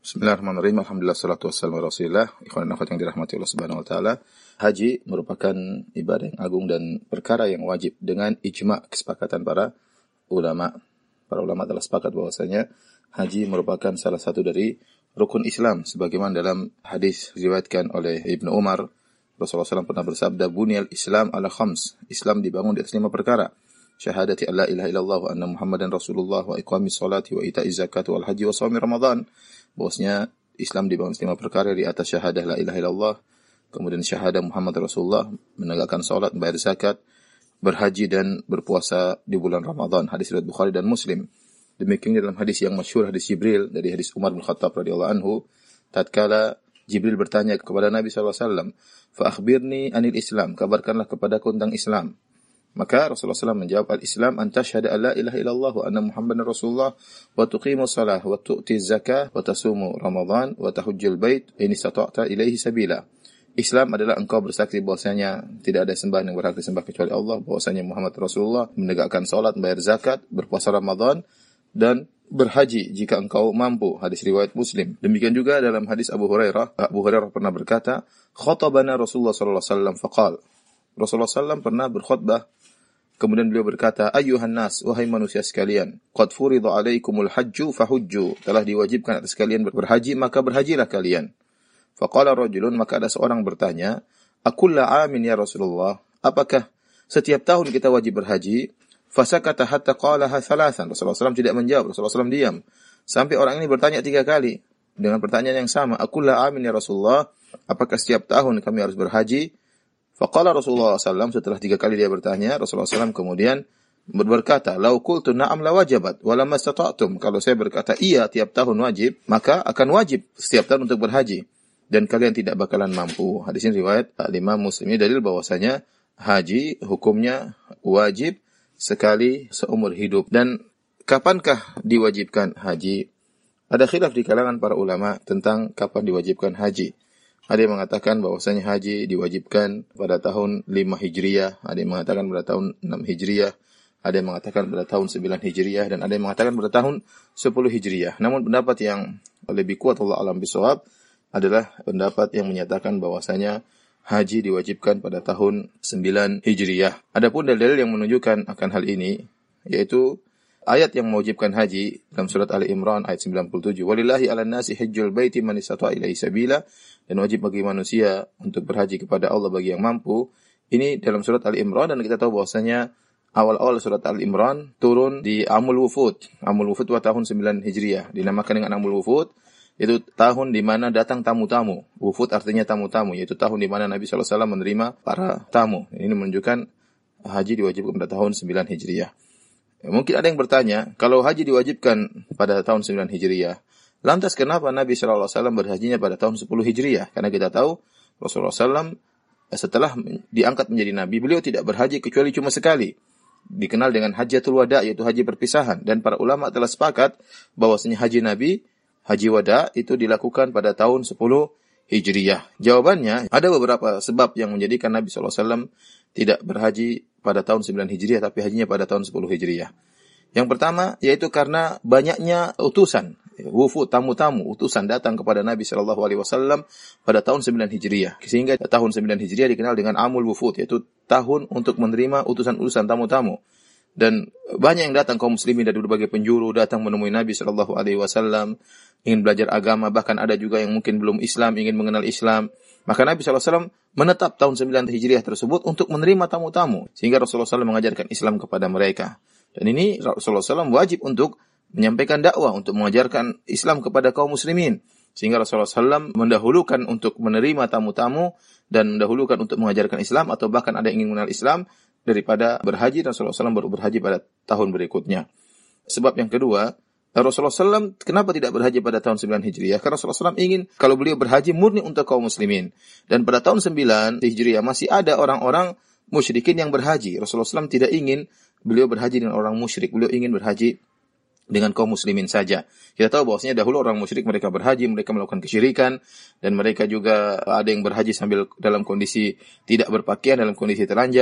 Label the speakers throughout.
Speaker 1: Bismillahirrahmanirrahim. Alhamdulillah salatu wassalamu ala Rasulillah. Ikhwan dan akhwat yang dirahmati Allah Subhanahu wa taala. Haji merupakan ibadah yang agung dan perkara yang wajib dengan ijma' kesepakatan para ulama. Para ulama telah sepakat bahwasanya haji merupakan salah satu dari rukun Islam sebagaimana dalam hadis diriwayatkan oleh Ibnu Umar. Rasulullah SAW pernah bersabda, "Bunyal Islam ala khams." Islam dibangun di atas 5 perkara. Syahadati alla ilaha illallah wa anna Muhammadan Rasulullah wa iqamis salati wa ita'iz zakati wal haji wa shaumi Ramadan. Bahwasanya Islam dibangun 5 perkara di atas syahadah la ilaha illallah, kemudian syahadah Muhammad Rasulullah, menegakkan salat, membayar zakat, berhaji dan berpuasa di bulan Ramadan. Hadis riwayat Bukhari dan Muslim. Demikian dalam hadis yang masyhur, hadis Jibril dari hadis Umar bin Khattab radhiyallahu anhu, tatkala Jibril bertanya kepada Nabi sallallahu alaihi wasallam, "Fa akhbirni anil Islam," kabarkanlah kepadaku tentang Islam. Maka Rasulullah SAW menjawab, "Al-Islam an tashhada an la ilaha illallah wa anna Muhammadan Rasulullah wa tuqimu shalah wa tu'ti zakah wa tasumu Ramadan wa tahujjul bait in istata'ta ilaihi sabila." Islam adalah engkau bersaksi bahwasanya tidak ada sembahan yang berhak disembah kecuali Allah, bahwasanya Muhammad Rasulullah, menegakkan salat, membayar zakat, berpuasa Ramadan dan berhaji jika engkau mampu. Hadis riwayat Muslim. Demikian juga dalam hadis Abu Hurairah. Abu Hurairah pernah berkata, "Khatabana Rasulullah sallallahu alaihi wasallam faqal." Rasulullah SAW pernah berkhutbah. Kemudian beliau berkata, "Ayyuhan nas, wahai manusia sekalian, qad furida alaikumul hajju fahujju." Telah diwajibkan atas kalian berhaji, maka berhajilah kalian. Faqala rajulun, maka ada seorang bertanya, "Akulla amin ya Rasulullah?" Apakah setiap tahun kita wajib berhaji? Fasakata hatta qalaha thalathan. Rasulullah SAW tidak menjawab, Rasulullah SAW diam. Sampai orang ini bertanya 3 kali dengan pertanyaan yang sama, "Akulla amin ya Rasulullah?" Apakah setiap tahun kami harus berhaji? Faqala Rasulullah SAW, setelah 3 kali dia bertanya, Rasulullah SAW kemudian berkata, "Lau qultu na'am la wajabat, wa lam mastata'tum." Kalau saya berkata iya tiap tahun wajib, maka akan wajib setiap tahun untuk berhaji, dan kalian tidak bakalan mampu. Hadis ini riwayat Imam Muslim. Ini dalil bahwasanya haji hukumnya wajib sekali seumur hidup. Dan kapankah diwajibkan haji? Ada khilaf di kalangan para ulama tentang kapan diwajibkan haji. Ada yang mengatakan bahwasanya haji diwajibkan pada tahun 5 Hijriah, ada yang mengatakan pada tahun 6 Hijriah, ada yang mengatakan pada tahun 9 Hijriah, dan ada yang mengatakan pada tahun 10 Hijriah. Namun pendapat yang lebih kuat, Allah alam bisawab, adalah pendapat yang menyatakan bahwasanya haji diwajibkan pada tahun 9 Hijriah. Adapun dalil yang menunjukkan akan hal ini, yaitu ayat yang mewajibkan haji dalam surat Ali Imran ayat 97. "Walillahi 'alan nasi hajjul baiti man istata'a ilaihi sabila." Dan wajib bagi manusia untuk berhaji kepada Allah bagi yang mampu. Ini dalam surat Ali Imran, dan kita tahu bahwasanya awal-awal surat Ali Imran turun di Amul Wufud. Amul Wufud wa tahun 9 Hijriah. Dinamakan dengan Amul Wufud, itu tahun di mana datang tamu-tamu. Wufud artinya tamu-tamu, yaitu tahun di mana Nabi sallallahu alaihi wasallam menerima para tamu. Ini menunjukkan haji diwajibkan pada tahun 9 Hijriah. Mungkin ada yang bertanya, kalau haji diwajibkan pada tahun 9 Hijriah, lantas kenapa Nabi sallallahu alaihi wasallam berhajinya pada tahun 10 Hijriah? Karena kita tahu Rasulullah SAW setelah diangkat menjadi nabi, beliau tidak berhaji kecuali cuma sekali. Dikenal dengan Hajjatul Wada, yaitu haji perpisahan, dan para ulama telah sepakat bahwasanya haji Nabi, haji wada itu dilakukan pada tahun 10 Hijriah. Jawabannya, ada beberapa sebab yang menjadikan Nabi sallallahu alaihi wasallam tidak berhaji pada tahun 9 Hijriah, tapi hajinya pada tahun 10 Hijriah. Yang pertama, yaitu karena banyaknya utusan, wufud, tamu-tamu, utusan datang kepada Nabi sallallahu alaihi wasallam pada tahun 9 Hijriah. Sehingga tahun 9 Hijriah dikenal dengan Amul Wufud, yaitu tahun untuk menerima utusan-utusan tamu-tamu. Dan banyak yang datang kaum muslimin dari berbagai penjuru datang menemui Nabi sallallahu alaihi wasallam, ingin belajar agama, bahkan ada juga yang mungkin belum Islam, ingin mengenal Islam. Maka Nabi sallallahu alaihi wasallam menetap tahun 9 Hijriah tersebut untuk menerima tamu-tamu, sehingga Rasulullah SAW mengajarkan Islam kepada mereka. Dan ini Rasulullah SAW wajib untuk menyampaikan dakwah, untuk mengajarkan Islam kepada kaum muslimin. Sehingga Rasulullah SAW mendahulukan untuk menerima tamu-tamu dan mendahulukan untuk mengajarkan Islam, atau bahkan ada yang ingin mengenal Islam daripada berhaji. Dan Rasulullah SAW baru berhaji pada tahun berikutnya. Sebab yang kedua, Rasulullah SAW kenapa tidak berhaji pada tahun 9 Hijriah? Karena Rasulullah SAW ingin kalau beliau berhaji murni untuk kaum muslimin. Dan pada tahun 9 Hijriah masih ada orang-orang musyrikin yang berhaji. Rasulullah SAW tidak ingin beliau berhaji dengan orang musyrik. Beliau ingin berhaji dengan kaum muslimin saja. Kita tahu bahwasanya dahulu orang musyrik mereka berhaji, mereka melakukan kesyirikan, dan mereka juga ada yang berhaji sambil dalam kondisi tidak berpakaian, dalam kondisi telanjang.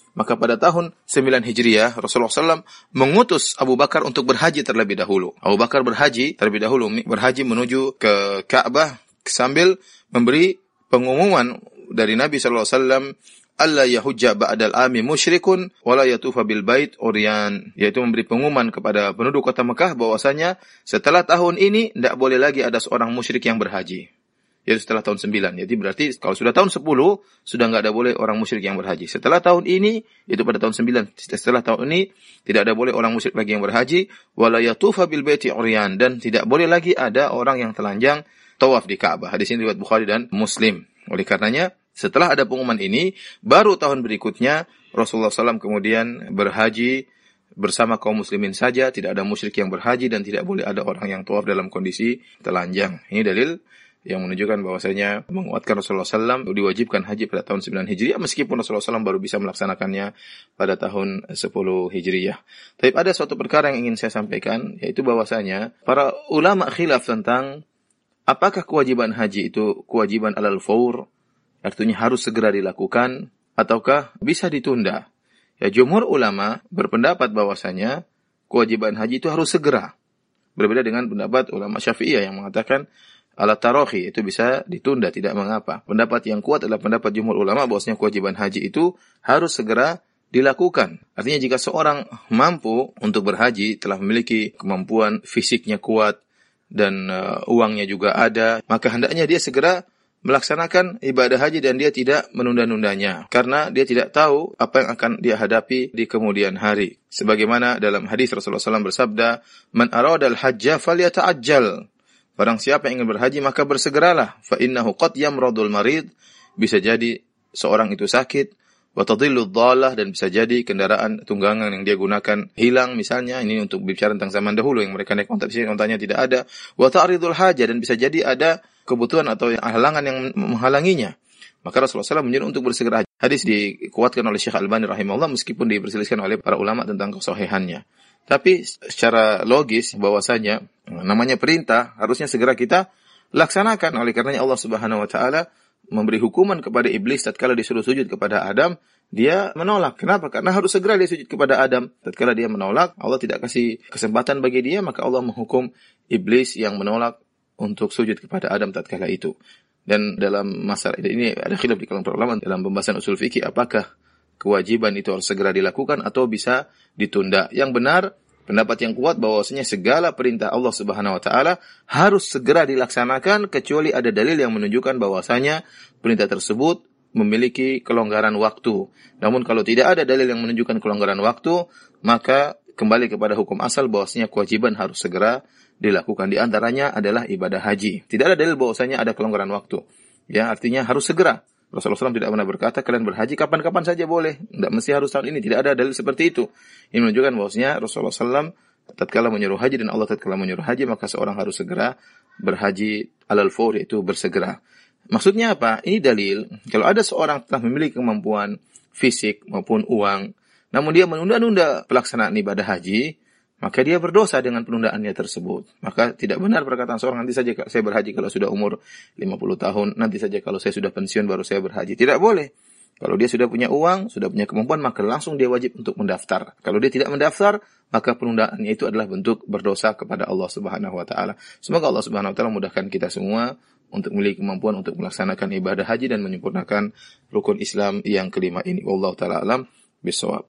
Speaker 1: Maka pada tahun 9 Hijriah, Rasulullah SAW mengutus Abu Bakar untuk berhaji terlebih dahulu. Abu Bakar berhaji terlebih dahulu, berhaji menuju ke Ka'bah sambil memberi pengumuman dari Nabi SAW, alla yahujja ba'dal ami musyrikun wala yatufa bil bait uryan, yaitu memberi pengumuman kepada penduduk kota Mekah bahwasanya setelah tahun ini tidak boleh lagi ada seorang musyrik yang berhaji. Yaitu setelah tahun 9. Jadi berarti kalau sudah tahun 10 sudah enggak ada boleh orang musyrik yang berhaji. Setelah tahun ini, itu pada tahun 9, setelah tahun ini tidak ada boleh orang musyrik lagi yang berhaji, wala yatufa bil baiti uryan, dan tidak boleh lagi ada orang yang telanjang tawaf di Ka'bah. Hadis ini riwayat Bukhari dan Muslim. Oleh karenanya, setelah ada pengumuman ini, baru tahun berikutnya Rasulullah SAW kemudian berhaji bersama kaum muslimin saja, tidak ada musyrik yang berhaji dan tidak boleh ada orang yang tawaf dalam kondisi telanjang. Ini dalil yang menunjukkan bahwasanya menguatkan Rasulullah SAW diwajibkan haji pada tahun 9 Hijriah, meskipun Rasulullah SAW baru bisa melaksanakannya pada tahun 10 Hijriah. Tapi ada suatu perkara yang ingin saya sampaikan, yaitu bahwasanya para ulama khilaf tentang apakah kewajiban haji itu kewajiban alal faur, artinya harus segera dilakukan, ataukah bisa ditunda. Ya, jumhur ulama berpendapat bahwasanya kewajiban haji itu harus segera. Berbeda dengan pendapat ulama Syafi'iyah yang mengatakan ala tarahi, itu bisa ditunda, tidak mengapa. Pendapat yang kuat adalah pendapat jumhur ulama bahwasanya kewajiban haji itu harus segera dilakukan. Artinya jika seorang mampu untuk berhaji, telah memiliki kemampuan fisiknya kuat dan uangnya juga ada, maka hendaknya dia segera melaksanakan ibadah haji dan dia tidak menunda-nundanya, karena dia tidak tahu apa yang akan dia hadapi di kemudian hari. Sebagaimana dalam hadis Rasulullah SAW bersabda, "Man aradal hajja falyata'ajjal." Barang siapa yang ingin berhaji maka bersegeralah, fa innahu qad yamradul marid, bisa jadi seorang itu sakit, wa tadillu dhalah, dan bisa jadi kendaraan tunggangan yang dia gunakan hilang misalnya. Ini untuk bicara tentang zaman dahulu yang mereka naik onta, bisa ontanya tidak ada. Wa ta'ridul hajah, dan bisa jadi ada kebutuhan atau halangan yang menghalanginya. Maka Rasulullah SAW menyuruh untuk bersegera. Hadis dikuatkan oleh Syekh Albani rahimahullah meskipun diperselisihkan oleh para ulama tentang kesahihannya. Tapi secara logis bahwasanya namanya perintah harusnya segera kita laksanakan. Oleh karenanya Allah Subhanahu wa taala memberi hukuman kepada iblis tatkala disuruh sujud kepada Adam, dia menolak. Kenapa? Karena harus segera dia sujud kepada Adam. Tatkala dia menolak, Allah tidak kasih kesempatan bagi dia, maka Allah menghukum iblis yang menolak untuk sujud kepada Adam tatkala itu. Dan dalam masalah ini ada khilaf di kalangan para ulama dalam pembahasan usul fikih, apakah kewajiban itu harus segera dilakukan atau bisa ditunda. Yang benar, pendapat yang kuat bahwasanya segala perintah Allah Subhanahu wa taala harus segera dilaksanakan kecuali ada dalil yang menunjukkan bahwasanya perintah tersebut memiliki kelonggaran waktu. Namun kalau tidak ada dalil yang menunjukkan kelonggaran waktu, maka kembali kepada hukum asal bahwasanya kewajiban harus segera dilakukan. Di antaranya adalah ibadah haji. Tidak ada dalil bahwasanya ada kelonggaran waktu. Ya, artinya harus segera. Rasulullah SAW tidak pernah berkata kalian berhaji kapan-kapan saja boleh, tidak mesti harus tahun ini. Tidak ada dalil seperti itu. Ini menunjukkan bahwasanya Rasulullah SAW tatkala menyuruh haji dan Allah tatkala menyuruh haji, maka seorang harus segera berhaji alal faur, yaitu bersegera. Maksudnya apa? Ini dalil kalau ada seorang telah memiliki kemampuan fisik maupun uang, namun dia menunda-nunda pelaksanaan ibadah haji, maka dia berdosa dengan penundaannya tersebut. Maka tidak benar perkataan seorang, nanti saja saya berhaji kalau sudah umur 50 tahun, nanti saja kalau saya sudah pensiun baru saya berhaji. Tidak boleh. Kalau dia sudah punya uang, sudah punya kemampuan, maka langsung dia wajib untuk mendaftar. Kalau dia tidak mendaftar, maka penundaannya itu adalah bentuk berdosa kepada Allah Subhanahu wa taala. Semoga Allah Subhanahu wa taala mudahkan kita semua untuk memiliki kemampuan untuk melaksanakan ibadah haji dan menyempurnakan rukun Islam yang kelima ini. Wallahu taala alam bisawab.